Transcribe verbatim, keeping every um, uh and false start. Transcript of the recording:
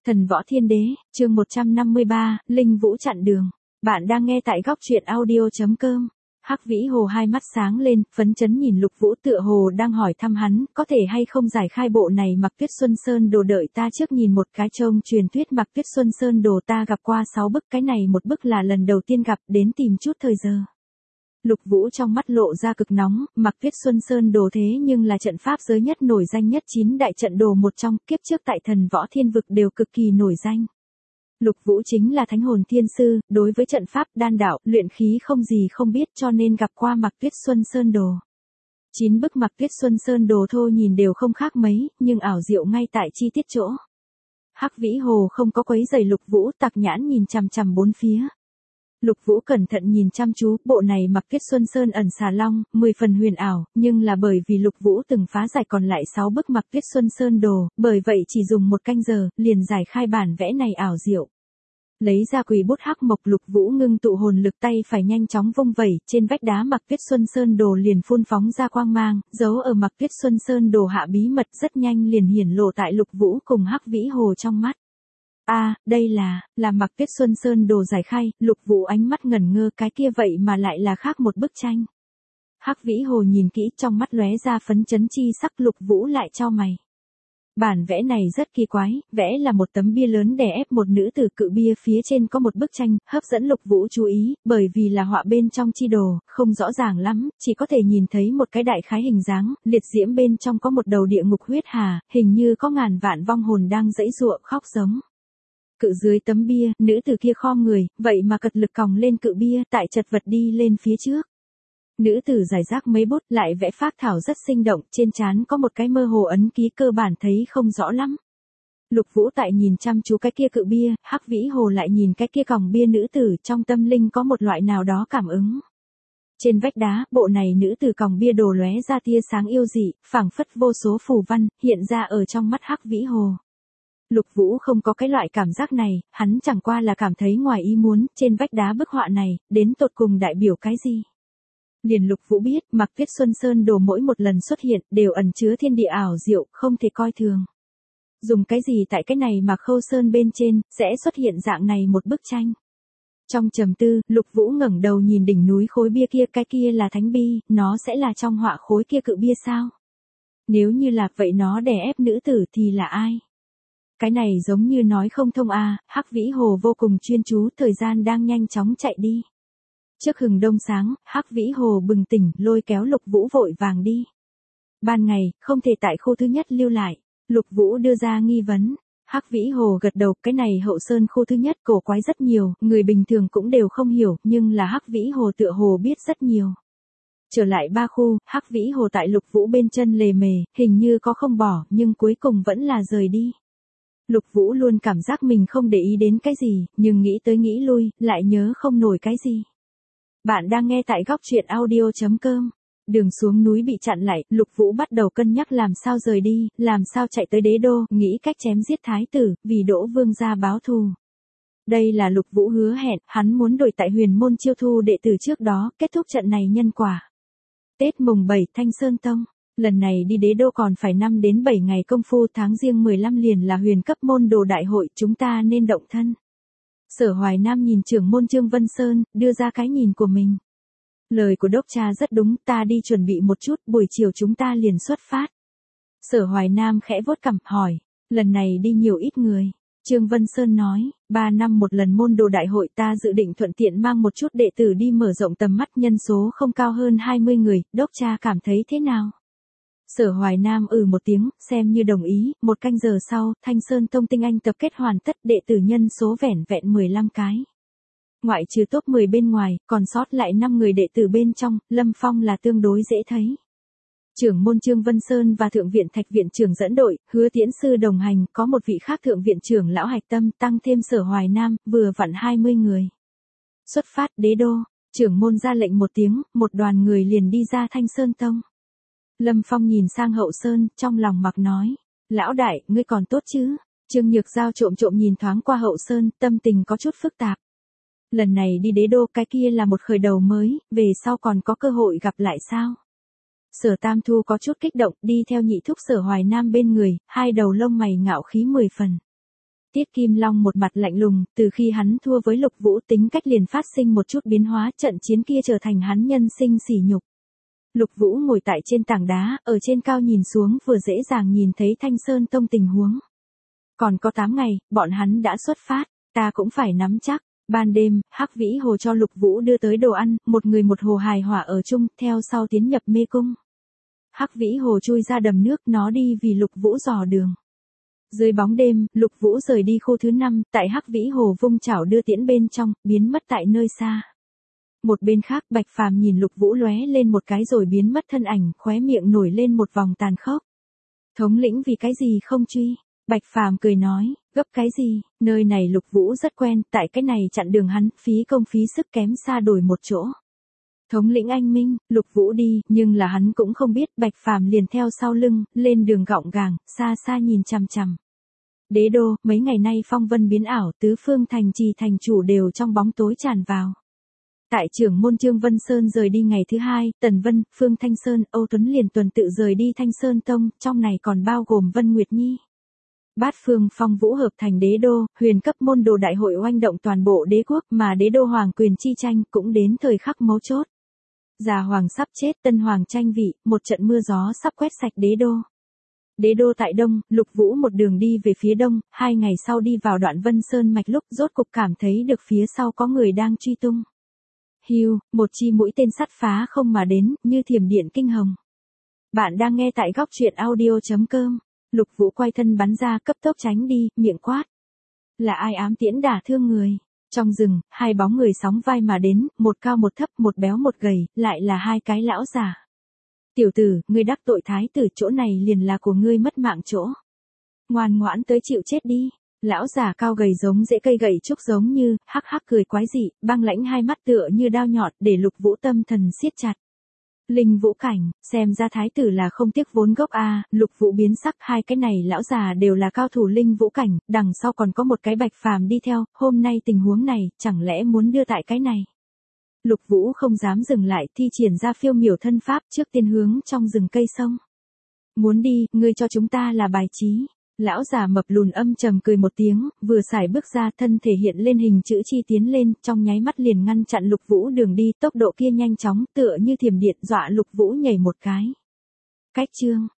Thần Võ Thiên Đế, chương một trăm năm mươi ba, Linh Vũ chặn đường. Bạn đang nghe tại góc truyện audio chấm com. Hắc Vĩ Hồ hai mắt sáng lên, phấn chấn nhìn Lục Vũ tựa hồ đang hỏi thăm hắn, có thể hay không giải khai bộ này Mặc Tuyết Xuân Sơn đồ, đợi ta trước nhìn một cái trông truyền thuyết Mặc Tuyết Xuân Sơn đồ ta gặp qua sáu bức, cái này một bức là lần đầu tiên gặp, đến tìm chút thời giờ. Lục Vũ trong mắt lộ ra cực nóng, Mặc Tuyết Xuân Sơn đồ thế nhưng là trận pháp giới nhất nổi danh nhất chín đại trận đồ một trong, kiếp trước tại Thần Võ Thiên Vực đều cực kỳ nổi danh. Lục Vũ chính là thánh hồn thiên sư, đối với trận pháp đan đạo, luyện khí không gì không biết, cho nên gặp qua Mặc Tuyết Xuân Sơn đồ. Chín bức Mặc Tuyết Xuân Sơn đồ thôi nhìn đều không khác mấy, nhưng ảo diệu ngay tại chi tiết chỗ. Hắc Vĩ Hồ không có quấy rầy Lục Vũ, tặc nhãn nhìn chằm chằm bốn phía. Lục Vũ cẩn thận nhìn chăm chú, bộ này Mặc Tuyết Xuân Sơn ẩn xà long, mười phần huyền ảo, nhưng là bởi vì Lục Vũ từng phá giải còn lại sáu bức Mặc Tuyết Xuân Sơn đồ, bởi vậy chỉ dùng một canh giờ, liền giải khai bản vẽ này ảo diệu. Lấy ra quỷ bút hắc mộc, Lục Vũ ngưng tụ hồn lực, tay phải nhanh chóng vung vẩy, trên vách đá Mặc Tuyết Xuân Sơn đồ liền phun phóng ra quang mang, giấu ở Mặc Tuyết Xuân Sơn đồ hạ bí mật rất nhanh liền hiển lộ tại Lục Vũ cùng Hắc Vĩ Hồ trong mắt. A, à, đây là, là Mặc Tuyết Xuân Sơn đồ giải khai, Lục Vũ ánh mắt ngẩn ngơ, cái kia vậy mà lại là khác một bức tranh. Hắc Vĩ Hồ nhìn kỹ, trong mắt lóe ra phấn chấn chi sắc, Lục Vũ lại chau mày. Bản vẽ này rất kỳ quái, vẽ là một tấm bia lớn đè ép một nữ tử, cự bia phía trên có một bức tranh, hấp dẫn Lục Vũ chú ý, bởi vì là họa bên trong chi đồ, không rõ ràng lắm, chỉ có thể nhìn thấy một cái đại khái hình dáng, liệt diễm bên trong có một đầu địa ngục huyết hà, hình như có ngàn vạn vong hồn đang giãy giụa khóc giống. Cự dưới tấm bia, nữ tử kia khom người, vậy mà cật lực còng lên cự bia, tại chật vật đi lên phía trước. Nữ tử giải rác mấy bút, lại vẽ phác thảo rất sinh động, trên trán có một cái mơ hồ ấn ký, cơ bản thấy không rõ lắm. Lục Vũ tại nhìn chăm chú cái kia cự bia, Hắc Vĩ Hồ lại nhìn cái kia còng bia nữ tử, trong tâm linh có một loại nào đó cảm ứng. Trên vách đá, bộ này nữ tử còng bia đồ lóe ra tia sáng yêu dị, phảng phất vô số phù văn, hiện ra ở trong mắt Hắc Vĩ Hồ. Lục Vũ không có cái loại cảm giác này, hắn chẳng qua là cảm thấy ngoài ý muốn, trên vách đá bức họa này, đến tột cùng đại biểu cái gì. Liền Lục Vũ biết, Mặc Tuyết Xuân Sơn đồ mỗi một lần xuất hiện, đều ẩn chứa thiên địa ảo diệu, không thể coi thường. Dùng cái gì tại cái này mà Khâu Sơn bên trên, sẽ xuất hiện dạng này một bức tranh. Trong trầm tư, Lục Vũ ngẩng đầu nhìn đỉnh núi khối bia kia, cái kia là thánh bi, nó sẽ là trong họa khối kia cự bia sao? Nếu như là vậy, nó đè ép nữ tử thì là ai? Cái này giống như nói không thông a. À, Hắc Vĩ Hồ vô cùng chuyên chú, thời gian đang nhanh chóng chạy đi. Trước hừng đông sáng, Hắc Vĩ Hồ bừng tỉnh, lôi kéo Lục Vũ vội vàng đi. Ban ngày, không thể tại khu thứ nhất lưu lại. Lục Vũ đưa ra nghi vấn. Hắc Vĩ Hồ gật đầu, cái này Hậu Sơn khu thứ nhất cổ quái rất nhiều, người bình thường cũng đều không hiểu, nhưng là Hắc Vĩ Hồ tựa hồ biết rất nhiều. Trở lại ba khu, Hắc Vĩ Hồ tại Lục Vũ bên chân lề mề, hình như có không bỏ, nhưng cuối cùng vẫn là rời đi. Lục Vũ luôn cảm giác mình không để ý đến cái gì, nhưng nghĩ tới nghĩ lui, lại nhớ không nổi cái gì. Bạn đang nghe tại góc truyện audio chấm com. Đường xuống núi bị chặn lại, Lục Vũ bắt đầu cân nhắc làm sao rời đi, làm sao chạy tới đế đô, nghĩ cách chém giết thái tử, vì Đỗ Vương gia báo thù. Đây là Lục Vũ hứa hẹn, hắn muốn đổi tại Huyền Môn chiêu thu đệ tử trước đó, kết thúc trận này nhân quả. Tết mùng bảy, Thanh Sơn Tông. Lần này đi đế đô còn phải năm đến bảy ngày công phu, tháng Giêng mười lăm liền là huyền cấp môn đồ đại hội, chúng ta nên động thân. Sở Hoài Nam nhìn trưởng môn Trương Vân Sơn, đưa ra cái nhìn của mình. Lời của đốc cha rất đúng, ta đi chuẩn bị một chút, buổi chiều chúng ta liền xuất phát. Sở Hoài Nam khẽ vuốt cằm, hỏi, lần này đi nhiều ít người? Trương Vân Sơn nói, ba năm một lần môn đồ đại hội, ta dự định thuận tiện mang một chút đệ tử đi mở rộng tầm mắt, nhân số không cao hơn hai mươi người, đốc cha cảm thấy thế nào? Sở Hoài Nam ừ một tiếng, xem như đồng ý, một canh giờ sau, Thanh Sơn Tông tinh anh tập kết hoàn tất, đệ tử nhân số vẻn vẹn mười lăm cái. Ngoại trừ top mười bên ngoài, còn sót lại năm người đệ tử bên trong, Lâm Phong là tương đối dễ thấy. Trưởng môn Trương Vân Sơn và Thượng viện Thạch viện trưởng dẫn đội, Hứa Tiễn sư đồng hành, có một vị khác Thượng viện trưởng Lão Hạch Tâm, tăng thêm Sở Hoài Nam, vừa vặn hai mươi người. Xuất phát đế đô, trưởng môn ra lệnh một tiếng, một đoàn người liền đi ra Thanh Sơn Tông. Lâm Phong nhìn sang Hậu Sơn, trong lòng mặc nói, lão đại, ngươi còn tốt chứ? Trương Nhược Giao trộm trộm nhìn thoáng qua Hậu Sơn, tâm tình có chút phức tạp. Lần này đi đế đô, cái kia là một khởi đầu mới, về sau còn có cơ hội gặp lại sao? Sở Tam Thu có chút kích động, đi theo nhị thúc Sở Hoài Nam bên người, hai đầu lông mày ngạo khí mười phần. Tiết Kim Long một mặt lạnh lùng, từ khi hắn thua với Lục Vũ tính cách liền phát sinh một chút biến hóa, trận chiến kia trở thành hắn nhân sinh sỉ nhục. Lục Vũ ngồi tại trên tảng đá, ở trên cao nhìn xuống vừa dễ dàng nhìn thấy Thanh Sơn Tông tình huống. Còn có tám ngày, bọn hắn đã xuất phát, ta cũng phải nắm chắc. Ban đêm, Hắc Vĩ Hồ cho Lục Vũ đưa tới đồ ăn, một người một hồ hài hòa ở chung, theo sau tiến nhập mê cung. Hắc Vĩ Hồ chui ra đầm nước, nó đi vì Lục Vũ dò đường. Dưới bóng đêm, Lục Vũ rời đi khu thứ năm, tại Hắc Vĩ Hồ vung chảo đưa tiễn bên trong, biến mất tại nơi xa. Một bên khác, Bạch Phàm nhìn Lục Vũ lóe lên một cái rồi biến mất thân ảnh, khóe miệng nổi lên một vòng tàn khốc. Thống lĩnh vì cái gì không truy? Bạch Phàm cười nói, gấp cái gì, nơi này Lục Vũ rất quen, tại cái này chặn đường hắn, phí công phí sức kém xa đổi một chỗ. Thống lĩnh anh minh, Lục Vũ đi, nhưng là hắn cũng không biết, Bạch Phàm liền theo sau lưng, lên đường gọng gàng, xa xa nhìn chằm chằm. Đế đô, mấy ngày nay phong vân biến ảo, tứ phương thành trì thành chủ đều trong bóng tối tràn vào. Tại trưởng môn Trương Vân Sơn rời đi ngày thứ hai, Tần Vân, Phương Thanh Sơn, Âu Tuấn liền tuần tự rời đi Thanh Sơn Tông, trong này còn bao gồm Vân Nguyệt Nhi. Bát phương phong vũ hợp thành đế đô, huyền cấp môn đồ đại hội oanh động toàn bộ đế quốc, mà đế đô hoàng quyền chi tranh cũng đến thời khắc mấu chốt. Già hoàng sắp chết, tân hoàng tranh vị, một trận mưa gió sắp quét sạch đế đô. Đế đô tại đông, Lục Vũ một đường đi về phía đông, hai ngày sau đi vào đoạn Vân Sơn mạch lúc rốt cục cảm thấy được phía sau có người đang truy tung. Hiu, một chi mũi tên sắt phá không mà đến, như thiểm điện kinh hồng. Bạn đang nghe tại góc truyện audio chấm com. Lục Vũ quay thân bắn ra, cấp tốc tránh đi, miệng quát. Là ai ám tiễn đả thương người? Trong rừng, hai bóng người sóng vai mà đến, một cao một thấp, một béo một gầy, lại là hai cái lão già. Tiểu tử, ngươi đắc tội thái tử, chỗ này liền là của ngươi mất mạng chỗ. Ngoan ngoãn tới chịu chết đi. Lão già cao gầy giống rễ cây gậy trúc giống như, hắc hắc cười quái dị, băng lãnh hai mắt tựa như đao nhọn, để Lục Vũ tâm thần siết chặt. Linh vũ cảnh, xem ra thái tử là không tiếc vốn gốc a. Lục Vũ biến sắc, hai cái này lão già đều là cao thủ linh vũ cảnh, đằng sau còn có một cái Bạch Phàm đi theo, hôm nay tình huống này, chẳng lẽ muốn đưa tại cái này. Lục Vũ không dám dừng lại, thi triển ra phiêu miểu thân pháp, trước tiên hướng trong rừng cây sông. Muốn đi, ngươi cho chúng ta là bài trí. Lão già mập lùn âm trầm cười một tiếng, vừa xài bước ra, thân thể hiện lên hình chữ chi tiến lên, trong nháy mắt liền ngăn chặn Lục Vũ đường đi, tốc độ kia nhanh chóng, tựa như thiểm điện, dọa Lục Vũ nhảy một cái. Cách chương,